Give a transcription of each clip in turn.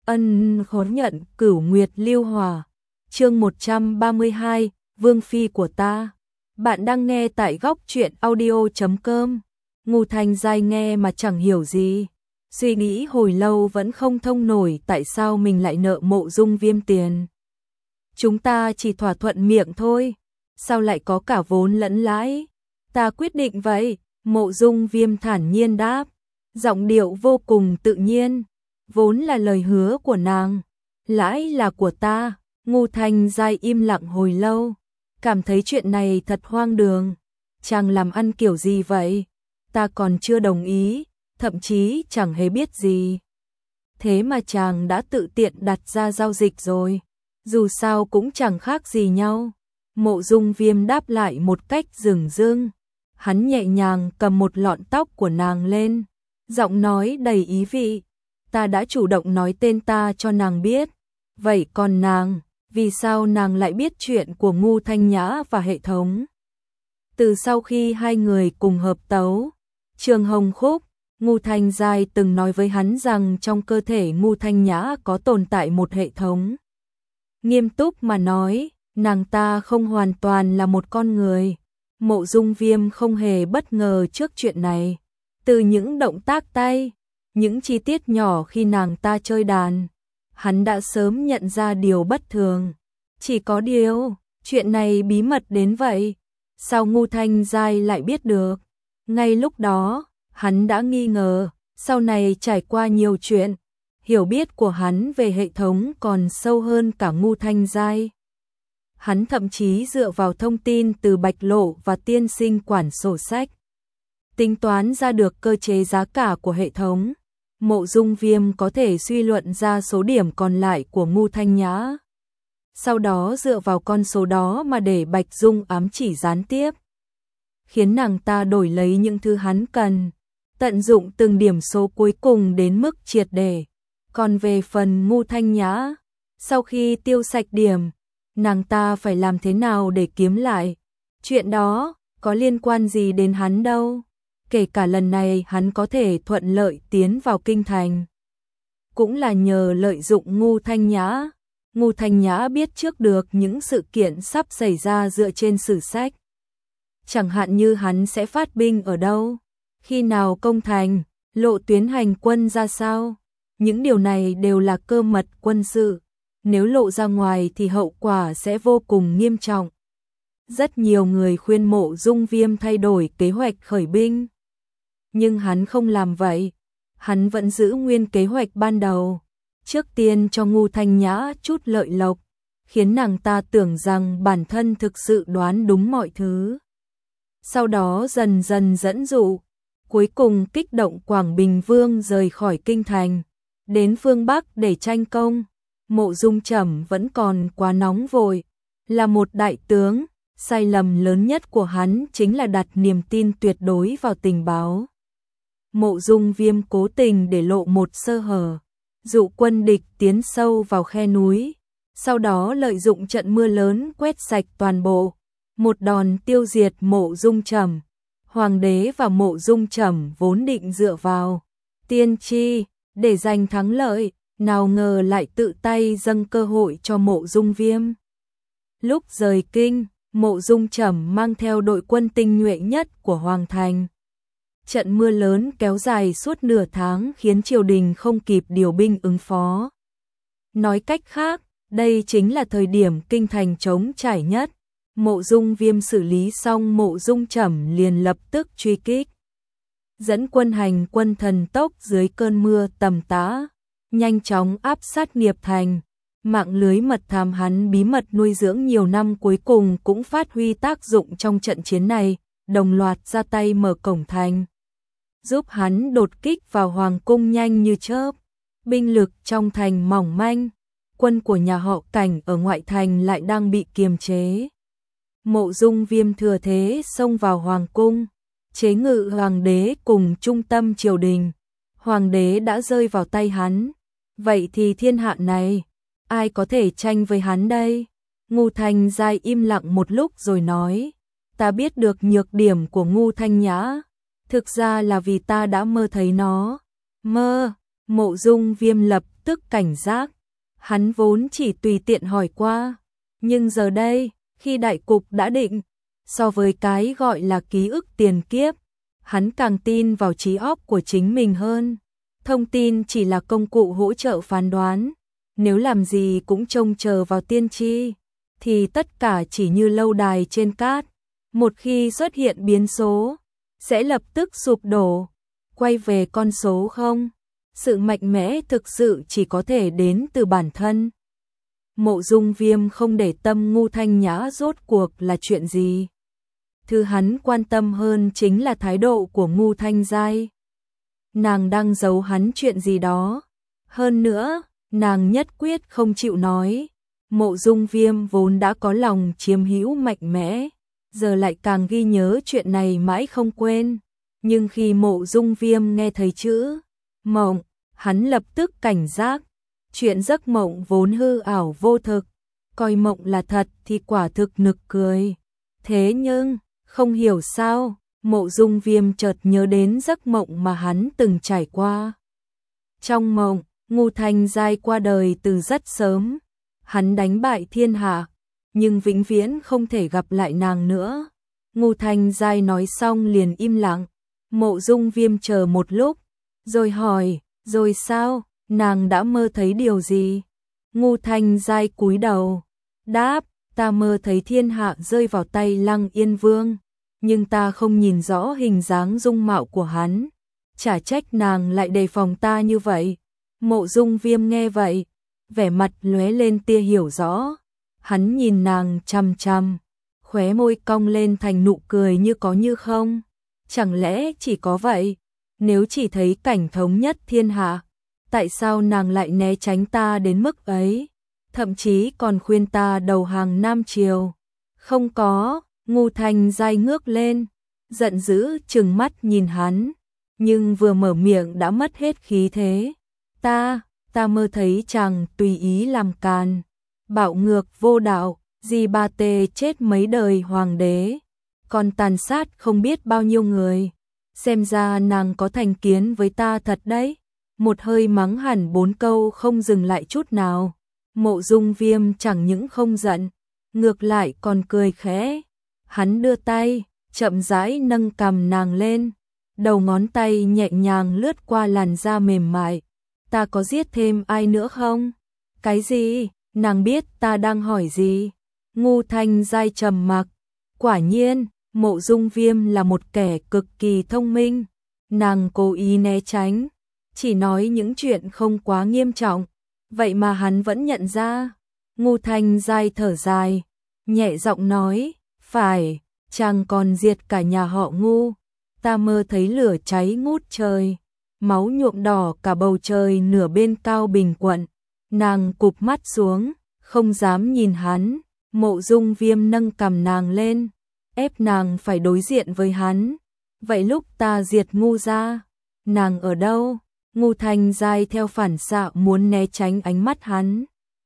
Ân khốn nhận Cửu Nguyệt Lưu Hòa. Chương 132, Vương phi của ta. Bạn đang nghe tại góc truyện audio.com. Ngô Thanh Giai nghe mà chẳng hiểu gì, suy nghĩ hồi lâu vẫn không thông nổi tại sao mình lại nợ Mộ Dung Viêm tiền. Chúng ta chỉ thỏa thuận miệng thôi, sao lại có cả vốn lẫn lãi? Ta quyết định vậy, Mộ Dung Viêm thản nhiên đáp, giọng điệu vô cùng tự nhiên. Vốn là lời hứa của nàng, lãi là của ta. Ngô Thanh Giai im lặng hồi lâu, cảm thấy chuyện này thật hoang đường. Chàng làm ăn kiểu gì vậy? Ta còn chưa đồng ý, thậm chí chẳng hề biết gì. Thế mà chàng đã tự tiện đặt ra giao dịch rồi. Dù sao cũng chẳng khác gì nhau. Mộ Dung Viêm đáp lại một cách dửng dưng. Hắn nhẹ nhàng cầm một lọn tóc của nàng lên, giọng nói đầy ý vị. Ta đã chủ động nói tên ta cho nàng biết. Vậy còn nàng, vì sao nàng lại biết chuyện của Ngô Thanh Nhã và hệ thống? Từ sau khi hai người cùng hợp tấu Trường Hồng Khúc, Ngô Thanh Giai từng nói với hắn rằng trong cơ thể Ngô Thanh Nhã có tồn tại một hệ thống. Nghiêm túc mà nói, nàng ta không hoàn toàn là một con người. Mộ Dung Viêm không hề bất ngờ trước chuyện này. Từ những động tác tay, những chi tiết nhỏ khi nàng ta chơi đàn, hắn đã sớm nhận ra điều bất thường. Chỉ có điều, chuyện này bí mật đến vậy, sao Ngô Thanh Giai lại biết được? Ngay lúc đó, hắn đã nghi ngờ, sau này trải qua nhiều chuyện, hiểu biết của hắn về hệ thống còn sâu hơn cả Ngô Thanh Giai. Hắn thậm chí dựa vào thông tin từ Bạch Lộ và tiên sinh quản sổ sách, tính toán ra được cơ chế giá cả của hệ thống. Mộ Dung Viêm có thể suy luận ra số điểm còn lại của Ngô Thanh Nhã. Sau đó dựa vào con số đó mà để Bạch Dung ám chỉ gián tiếp, khiến nàng ta đổi lấy những thứ hắn cần, tận dụng từng điểm số cuối cùng đến mức triệt để. Còn về phần Ngô Thanh Nhã, sau khi tiêu sạch điểm, nàng ta phải làm thế nào để kiếm lại? Chuyện đó có liên quan gì đến hắn đâu. Kể cả lần này hắn có thể thuận lợi tiến vào kinh thành, cũng là nhờ lợi dụng Ngô Thanh Nhã. Ngô Thanh Nhã biết trước được những sự kiện sắp xảy ra dựa trên sử sách. Chẳng hạn như hắn sẽ phát binh ở đâu, khi nào công thành, lộ tuyến hành quân ra sao. Những điều này đều là cơ mật quân sự, nếu lộ ra ngoài thì hậu quả sẽ vô cùng nghiêm trọng. Rất nhiều người khuyên Mộ Dung Viêm thay đổi kế hoạch khởi binh, nhưng hắn không làm vậy. Hắn vẫn giữ nguyên kế hoạch ban đầu, trước tiên cho Ngô Thanh Nhã chút lợi lộc, khiến nàng ta tưởng rằng bản thân thực sự đoán đúng mọi thứ. Sau đó dần dần dẫn dụ, cuối cùng kích động Quảng Bình Vương rời khỏi kinh thành, đến phương Bắc để tranh công. Mộ Dung Trầm vẫn còn quá nóng vội, là một đại tướng, sai lầm lớn nhất của hắn chính là đặt niềm tin tuyệt đối vào tình báo. Mộ Dung Viêm cố tình để lộ một sơ hở, dụ quân địch tiến sâu vào khe núi, sau đó lợi dụng trận mưa lớn quét sạch toàn bộ, một đòn tiêu diệt Mộ Dung Trầm. Hoàng đế và Mộ Dung Trầm vốn định dựa vào tiên tri để giành thắng lợi, nào ngờ lại tự tay dâng cơ hội cho Mộ Dung Viêm. Lúc rời kinh, Mộ Dung Trầm mang theo đội quân tinh nhuệ nhất của Hoàng thành. Trận mưa lớn kéo dài suốt nửa tháng khiến triều đình không kịp điều binh ứng phó. Nói cách khác, đây chính là thời điểm kinh thành trống trải nhất. Mộ Dung Viêm xử lý xong Mộ Dung Trầm liền lập tức truy kích, dẫn quân hành quân thần tốc dưới cơn mưa tầm tã, nhanh chóng áp sát Nghiệp thành. Mạng lưới mật thám hắn bí mật nuôi dưỡng nhiều năm cuối cùng cũng phát huy tác dụng trong trận chiến này, đồng loạt ra tay mở cổng thành, giúp hắn đột kích vào hoàng cung nhanh như chớp. Binh lực trong thành mỏng manh, quân của nhà họ Cảnh ở ngoại thành lại đang bị kiềm chế. Mộ Dung Viêm thừa thế xông vào hoàng cung, chế ngự hoàng đế cùng trung tâm triều đình. Hoàng đế đã rơi vào tay hắn, vậy thì thiên hạ này, ai có thể tranh với hắn đây? Ngô Thanh Giai im lặng một lúc rồi nói, ta biết được nhược điểm của Ngô Thanh Nhã, thực ra là vì ta đã mơ thấy nó. Mơ? Mộ Dung Viêm lập tức cảnh giác. Hắn vốn chỉ tùy tiện hỏi qua, nhưng giờ đây, khi đại cục đã định, so với cái gọi là ký ức tiền kiếp, hắn càng tin vào trí óc của chính mình hơn. Thông tin chỉ là công cụ hỗ trợ phán đoán, nếu làm gì cũng trông chờ vào tiên tri, thì tất cả chỉ như lâu đài trên cát, một khi xuất hiện biến số, sẽ lập tức sụp đổ, quay về con số không. Sự mạnh mẽ thực sự chỉ có thể đến từ bản thân. Mộ Dung Viêm không để tâm Ngưu Thanh Nhã rốt cuộc là chuyện gì. Thứ hắn quan tâm hơn chính là thái độ của Ngưu Thanh Giai. Nàng đang giấu hắn chuyện gì đó. Hơn nữa, nàng nhất quyết không chịu nói. Mộ Dung Viêm vốn đã có lòng chiếm hữu mạnh mẽ, giờ lại càng ghi nhớ chuyện này mãi không quên. Nhưng khi Mộ Dung Viêm nghe thấy chữ mộng, hắn lập tức cảnh giác. Chuyện giấc mộng vốn hư ảo vô thực, coi mộng là thật thì quả thực nực cười. Thế nhưng, không hiểu sao, Mộ Dung Viêm chợt nhớ đến giấc mộng mà hắn từng trải qua. Trong mộng, Ngưu Thanh Giai qua đời từ rất sớm. Hắn đánh bại thiên hạ, nhưng vĩnh viễn không thể gặp lại nàng nữa. Ngưu Thanh Giai nói xong liền im lặng. Mộ Dung Viêm chờ một lúc, rồi hỏi, rồi sao, nàng đã mơ thấy điều gì? Ngưu Thanh Giai cúi đầu, đáp, ta mơ thấy thiên hạ rơi vào tay Lăng Yên Vương, nhưng ta không nhìn rõ hình dáng dung mạo của hắn. Chả trách nàng lại đề phòng ta như vậy. Mộ Dung Viêm nghe vậy, vẻ mặt lóe lên tia hiểu rõ. Hắn nhìn nàng chằm chằm, khóe môi cong lên thành nụ cười như có như không. Chẳng lẽ chỉ có vậy? Nếu chỉ thấy cảnh thống nhất thiên hạ, tại sao nàng lại né tránh ta đến mức ấy? Thậm chí còn khuyên ta đầu hàng Nam Triều. Không có. Ngưu Thanh Giai ngước lên, giận dữ trừng mắt nhìn hắn, nhưng vừa mở miệng đã mất hết khí thế. Ta mơ thấy chàng tùy ý làm càn, bạo ngược vô đạo, Di Ba Tê chết mấy đời hoàng đế, còn tàn sát không biết bao nhiêu người. Xem ra nàng có thành kiến với ta thật đấy. Một hơi mắng hẳn 4 câu không dừng lại chút nào. Mộ Dung Viêm chẳng những không giận, ngược lại còn cười khẽ. Hắn đưa tay, chậm rãi nâng cằm nàng lên, đầu ngón tay nhẹ nhàng lướt qua làn da mềm mại. Ta có giết thêm ai nữa không? Cái gì? Nàng biết ta đang hỏi gì? Ngưu Thanh Giai trầm mặc. Quả nhiên, Mộ Dung Viêm là một kẻ cực kỳ thông minh. Nàng cố ý né tránh, chỉ nói những chuyện không quá nghiêm trọng, vậy mà hắn vẫn nhận ra. Ngưu Thanh Giai thở dài, nhẹ giọng nói, phải, chàng còn diệt cả nhà họ Ngưu. Ta mơ thấy lửa cháy ngút trời, máu nhuộm đỏ cả bầu trời nửa bên Cao Bình quận. Nàng cụp mắt xuống, không dám nhìn hắn. Mộ Dung Viêm nâng cằm nàng lên, ép nàng phải đối diện với hắn. Vậy lúc ta diệt Ngưu gia, nàng ở đâu? Ngưu Thanh Giai theo phản xạ muốn né tránh ánh mắt hắn,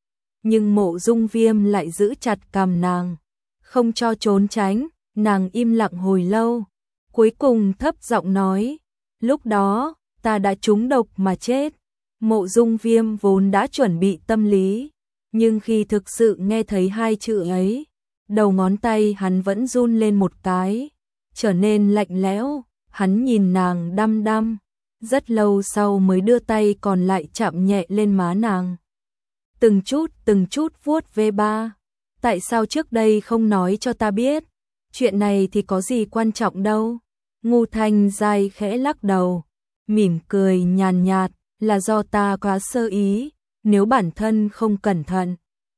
nhưng Mộ Dung Viêm lại giữ chặt cằm nàng, không cho trốn tránh. Nàng im lặng hồi lâu, cuối cùng thấp giọng nói, lúc đó ta đã trúng độc mà chết. Mộ Dung Viêm vốn đã chuẩn bị tâm lý, nhưng khi thực sự nghe thấy hai chữ ấy, đầu ngón tay hắn vẫn run lên một cái, trở nên lạnh lẽo. Hắn nhìn nàng đăm đăm, rất lâu sau mới đưa tay còn lại chạm nhẹ lên má nàng. Từng chút vuốt ve ba. Tại sao trước đây không nói cho ta biết? Chuyện này thì có gì quan trọng đâu. Ngưu Thanh Giai khẽ lắc đầu, mỉm cười nhàn nhạt, là do ta quá sơ ý. Nếu bản thân không cẩn thận,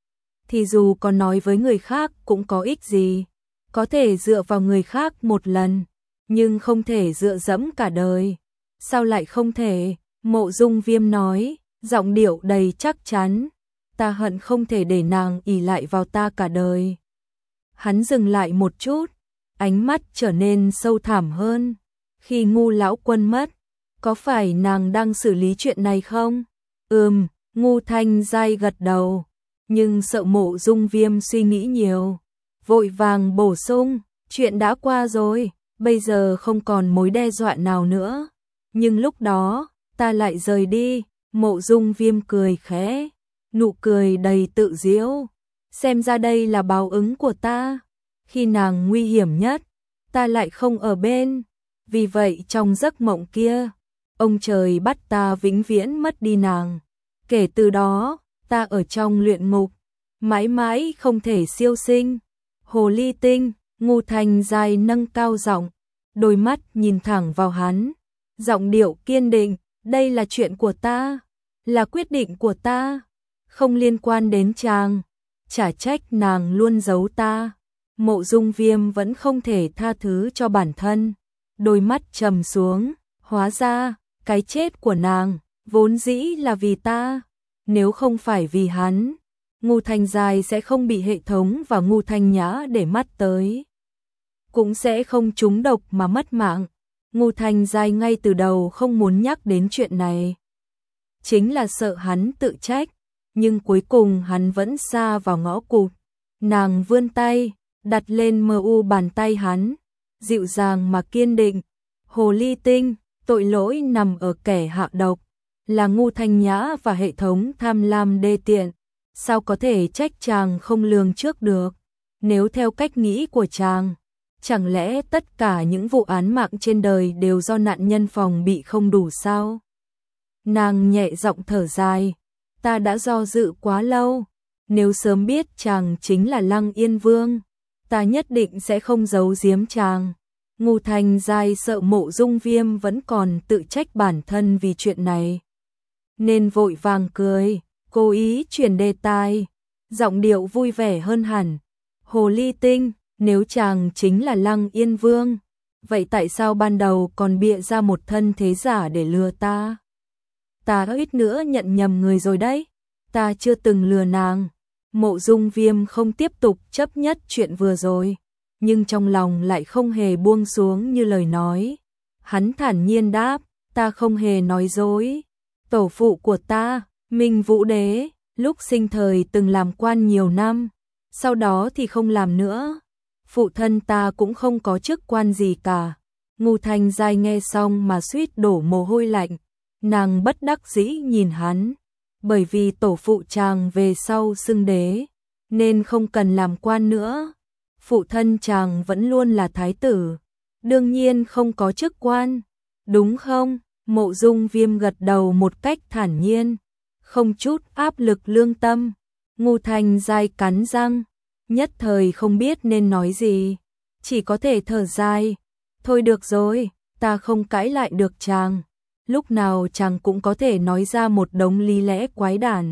thì dù có nói với người khác cũng có ích gì. Có thể dựa vào người khác một lần, nhưng không thể dựa dẫm cả đời. Sao lại không thể? Mộ Dung Viêm nói, giọng điệu đầy chắc chắn. Ta hận không thể để nàng ỷ lại vào ta cả đời. Hắn dừng lại một chút, ánh mắt trở nên sâu thẳm hơn. Khi Ngưu lão quân mất, có phải nàng đang xử lý chuyện này không? Ngưu Thanh Giai gật đầu, nhưng sợ Mộ Dung Viêm suy nghĩ nhiều, vội vàng bổ sung, chuyện đã qua rồi, bây giờ không còn mối đe dọa nào nữa. Nhưng lúc đó, ta lại rời đi, Mộ Dung Viêm cười khẽ, nụ cười đầy tự giễu. Xem ra đây là báo ứng của ta. Khi nàng nguy hiểm nhất, ta lại không ở bên. Vì vậy trong giấc mộng kia, ông trời bắt ta vĩnh viễn mất đi nàng. Kể từ đó, ta ở trong luyện ngục, mãi mãi không thể siêu sinh. Hồ ly tinh, Ngô Thanh Giai nâng cao giọng, đôi mắt nhìn thẳng vào hắn, giọng điệu kiên định, đây là chuyện của ta, là quyết định của ta, không liên quan đến chàng. Chả trách nàng luôn giấu ta. Mộ Dung Viêm vẫn không thể tha thứ cho bản thân, đôi mắt trầm xuống, hóa ra, cái chết của nàng, vốn dĩ là vì ta, nếu không phải vì hắn, Ngô Thanh Giai sẽ không bị hệ thống và Ngô Thanh Nhã để mắt tới. Cũng sẽ không trúng độc mà mất mạng. Ngô Thanh Giai ngay từ đầu không muốn nhắc đến chuyện này. Chính là sợ hắn tự trách, nhưng cuối cùng hắn vẫn sa vào ngõ cụt. Nàng vươn tay, đặt lên bàn tay hắn, dịu dàng mà kiên định. Hồ ly tinh, tội lỗi nằm ở kẻ hạ độc, là Ngô Thanh Nhã và hệ thống tham lam đê tiện. Sao có thể trách chàng không lường trước được? Nếu theo cách nghĩ của chàng, chẳng lẽ tất cả những vụ án mạng trên đời đều do nạn nhân phòng bị không đủ sao? Nàng nhẹ giọng thở dài, ta đã do dự quá lâu, nếu sớm biết chàng chính là Lăng Yên Vương, ta nhất định sẽ không giấu giếm chàng. Ngô Thanh Giai sợ Mộ Dung Viêm vẫn còn tự trách bản thân vì chuyện này, nên vội vàng cười, cố ý chuyển đề tài, giọng điệu vui vẻ hơn hẳn. Hồ ly tinh, nếu chàng chính là Lăng Yên Vương, vậy tại sao ban đầu còn bịa ra một thân thế giả để lừa ta? Ta ít nữa nhận nhầm người rồi đấy, ta chưa từng lừa nàng. Mộ Dung Viêm không tiếp tục chấp nhất chuyện vừa rồi, nhưng trong lòng lại không hề buông xuống như lời nói. Hắn thản nhiên đáp, ta không hề nói dối. Tổ phụ của ta, Minh Vũ Đế, lúc sinh thời từng làm quan nhiều năm, sau đó thì không làm nữa. Phụ thân ta cũng không có chức quan gì cả. Ngô Thanh Giai nghe xong mà suýt đổ mồ hôi lạnh. Nàng bất đắc dĩ nhìn hắn, bởi vì tổ phụ chàng về sau xưng đế, nên không cần làm quan nữa. Phụ thân chàng vẫn luôn là thái tử, đương nhiên không có chức quan, đúng không? Mộ Dung Viêm gật đầu một cách thản nhiên, không chút áp lực lương tâm. Ngô Thanh Giai cắn răng, nhất thời không biết nên nói gì, chỉ có thể thở dài. Thôi được rồi, ta không cãi lại được chàng. Lúc nào chàng cũng có thể nói ra một đống lý lẽ quái đản.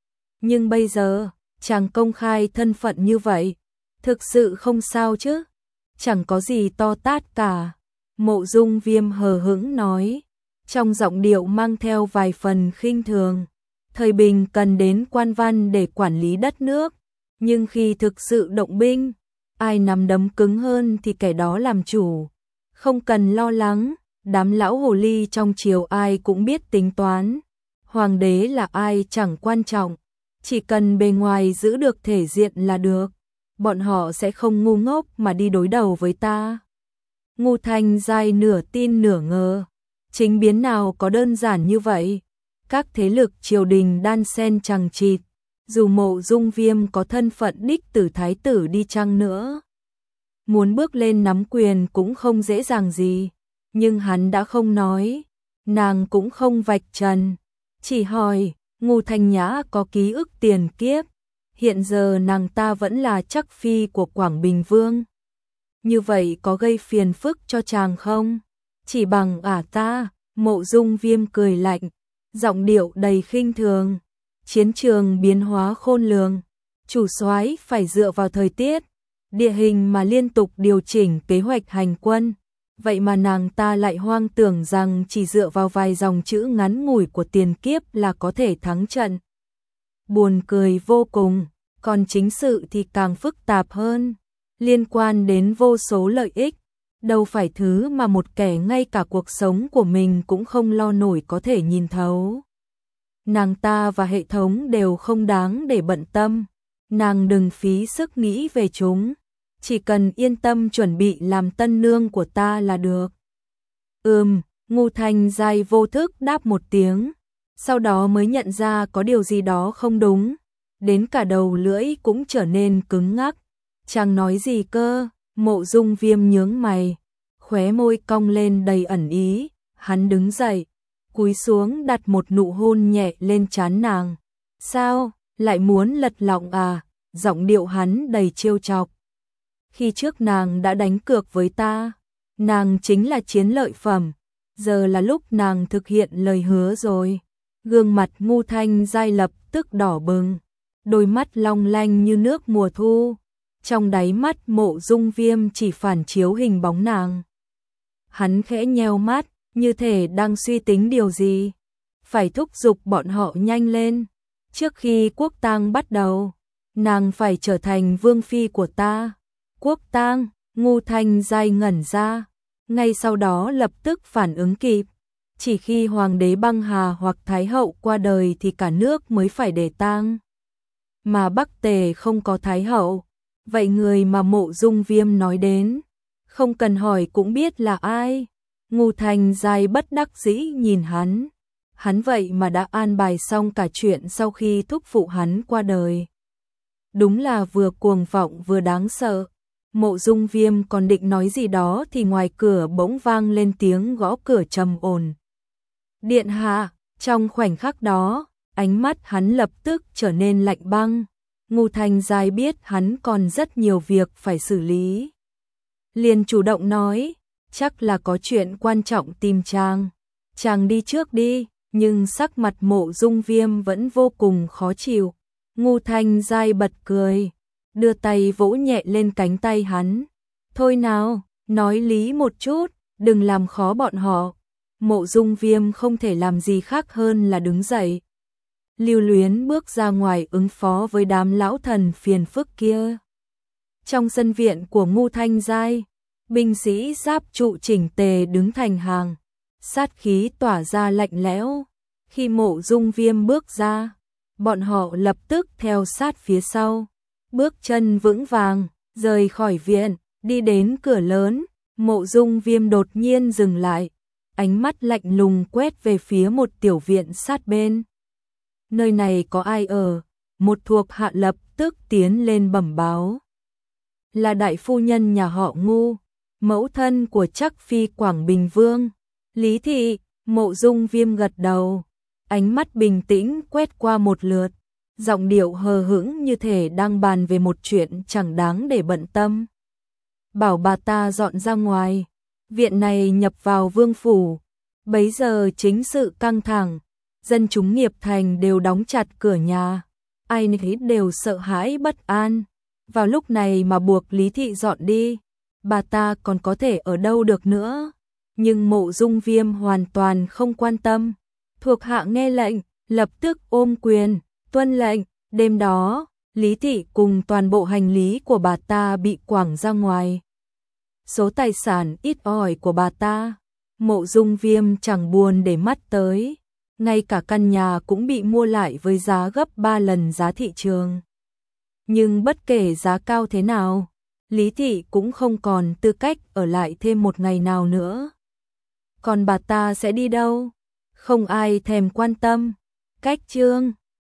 Nhưng bây giờ, chàng công khai thân phận như vậy, thực sự không sao chứ? Chẳng có gì to tát cả. Mộ Dung Viêm hờ hững nói, trong giọng điệu mang theo vài phần khinh thường. Thời bình cần đến quan văn để quản lý đất nước, nhưng khi thực sự động binh, ai nắm đấm cứng hơn thì kẻ đó làm chủ. Không cần lo lắng, đám lão hồ ly trong triều ai cũng biết tính toán. Hoàng đế là ai chẳng quan trọng, chỉ cần bề ngoài giữ được thể diện là được. Bọn họ sẽ không ngu ngốc mà đi đối đầu với ta. Ngô Thanh Giai nửa tin nửa ngờ, chính biến nào có đơn giản như vậy. Các thế lực triều đình đan xen chằng chịt, dù Mộ Dung Viêm có thân phận đích tử thái tử đi chăng nữa, muốn bước lên nắm quyền cũng không dễ dàng gì. Nhưng hắn đã không nói, nàng cũng không vạch trần, chỉ hỏi, Ngô Thanh Nhã có ký ức tiền kiếp, hiện giờ nàng ta vẫn là chắc phi của Quảng Bình Vương. Như vậy có gây phiền phức cho chàng không? Chỉ bằng ta. Mộ Dung Viêm cười lạnh, giọng điệu đầy khinh thường. Chiến trường biến hóa khôn lường, chủ soái phải dựa vào thời tiết, địa hình mà liên tục điều chỉnh kế hoạch hành quân. Vậy mà nàng ta lại hoang tưởng rằng chỉ dựa vào vài dòng chữ ngắn ngủi của tiền kiếp là có thể thắng trận. Buồn cười vô cùng, còn chính sự thì càng phức tạp hơn, liên quan đến vô số lợi ích, đâu phải thứ mà một kẻ ngay cả cuộc sống của mình cũng không lo nổi có thể nhìn thấu. Nàng ta và hệ thống đều không đáng để bận tâm, nàng đừng phí sức nghĩ về chúng. Chỉ cần yên tâm chuẩn bị làm tân nương của ta là được. Ngô Thanh Giai vô thức đáp một tiếng, sau đó mới nhận ra có điều gì đó không đúng, đến cả đầu lưỡi cũng trở nên cứng ngắc. Chàng nói gì cơ? Mộ Dung Viêm nhướng mày, khóe môi cong lên đầy ẩn ý, hắn đứng dậy, cúi xuống đặt một nụ hôn nhẹ lên trán nàng. Sao, lại muốn lật lọng à? Giọng điệu hắn đầy trêu chọc. Khi trước nàng đã đánh cược với ta, nàng chính là chiến lợi phẩm, giờ là lúc nàng thực hiện lời hứa rồi. Gương mặt Ngô Thanh Giai lập tức đỏ bừng, đôi mắt long lanh như nước mùa thu. Trong đáy mắt Mộ Dung Viêm chỉ phản chiếu hình bóng nàng. Hắn khẽ nheo mắt, như thể đang suy tính điều gì. Phải thúc giục bọn họ nhanh lên. Trước khi quốc tang bắt đầu, nàng phải trở thành vương phi của ta. Quốc tang? Ngô Thanh Giai ngẩn ra, ngay sau đó lập tức phản ứng kịp. Chỉ khi hoàng đế băng hà hoặc thái hậu qua đời thì cả nước mới phải để tang. Mà Bắc Tề không có thái hậu, vậy người mà Mộ Dung Viêm nói đến, không cần hỏi cũng biết là ai. Ngô Thanh Giai bất đắc dĩ nhìn hắn. Hắn vậy mà đã an bài xong cả chuyện sau khi thúc phụ hắn qua đời. Đúng là vừa cuồng vọng vừa đáng sợ. Mộ Dung Viêm còn định nói gì đó thì ngoài cửa bỗng vang lên tiếng gõ cửa trầm ổn. Điện hạ. Trong khoảnh khắc đó, ánh mắt hắn lập tức trở nên lạnh băng. Ngô Thanh Giai biết hắn còn rất nhiều việc phải xử lý, liền chủ động nói, chắc là có chuyện quan trọng tìm chàng. Chàng đi trước đi. Nhưng sắc mặt Mộ Dung Viêm vẫn vô cùng khó chịu. Ngô Thanh Giai bật cười, đưa tay vỗ nhẹ lên cánh tay hắn. Thôi nào, nói lý một chút, đừng làm khó bọn họ. Mộ Dung Viêm không thể làm gì khác hơn là đứng dậy. Lưu luyến bước ra ngoài ứng phó với đám lão thần phiền phức kia. Trong sân viện của Ngô Thanh Giai, binh sĩ giáp trụ chỉnh tề đứng thành hàng, sát khí tỏa ra lạnh lẽo. Khi Mộ Dung Viêm bước ra, bọn họ lập tức theo sát phía sau, bước chân vững vàng, rời khỏi viện, đi đến cửa lớn. Mộ Dung Viêm đột nhiên dừng lại, ánh mắt lạnh lùng quét về phía một tiểu viện sát bên. Nơi này có ai ở? Một thuộc hạ lập tức tiến lên bẩm báo. Là đại phu nhân nhà họ Ngô, mẫu thân của Trắc Phi Quảng Bình Vương, Lý Thị. Mộ Dung Viêm gật đầu, ánh mắt bình tĩnh quét qua một lượt, giọng điệu hờ hững như thể đang bàn về một chuyện chẳng đáng để bận tâm. Bảo bà ta dọn ra ngoài, viện này nhập vào vương phủ. Bấy giờ chính sự căng thẳng, dân chúng Nghiệp Thành đều đóng chặt cửa nhà, ai nấy đều sợ hãi bất an. Vào lúc này mà buộc Lý Thị dọn đi, bà ta còn có thể ở đâu được nữa. Nhưng Mộ Dung Viêm hoàn toàn không quan tâm. Thuộc hạ nghe lệnh, lập tức ôm quyền, tuân lệnh. Đêm đó, Lý Thị cùng toàn bộ hành lý của bà ta bị quẳng ra ngoài. Số tài sản ít ỏi của bà ta, Mộ Dung Viêm chẳng buồn để mắt tới. Ngay cả căn nhà cũng bị mua lại với giá gấp 3 lần giá thị trường. Nhưng bất kể giá cao thế nào, Lý Thị cũng không còn tư cách ở lại thêm một ngày nào nữa. Còn bà ta sẽ đi đâu? Không ai thèm quan tâm. Cách chương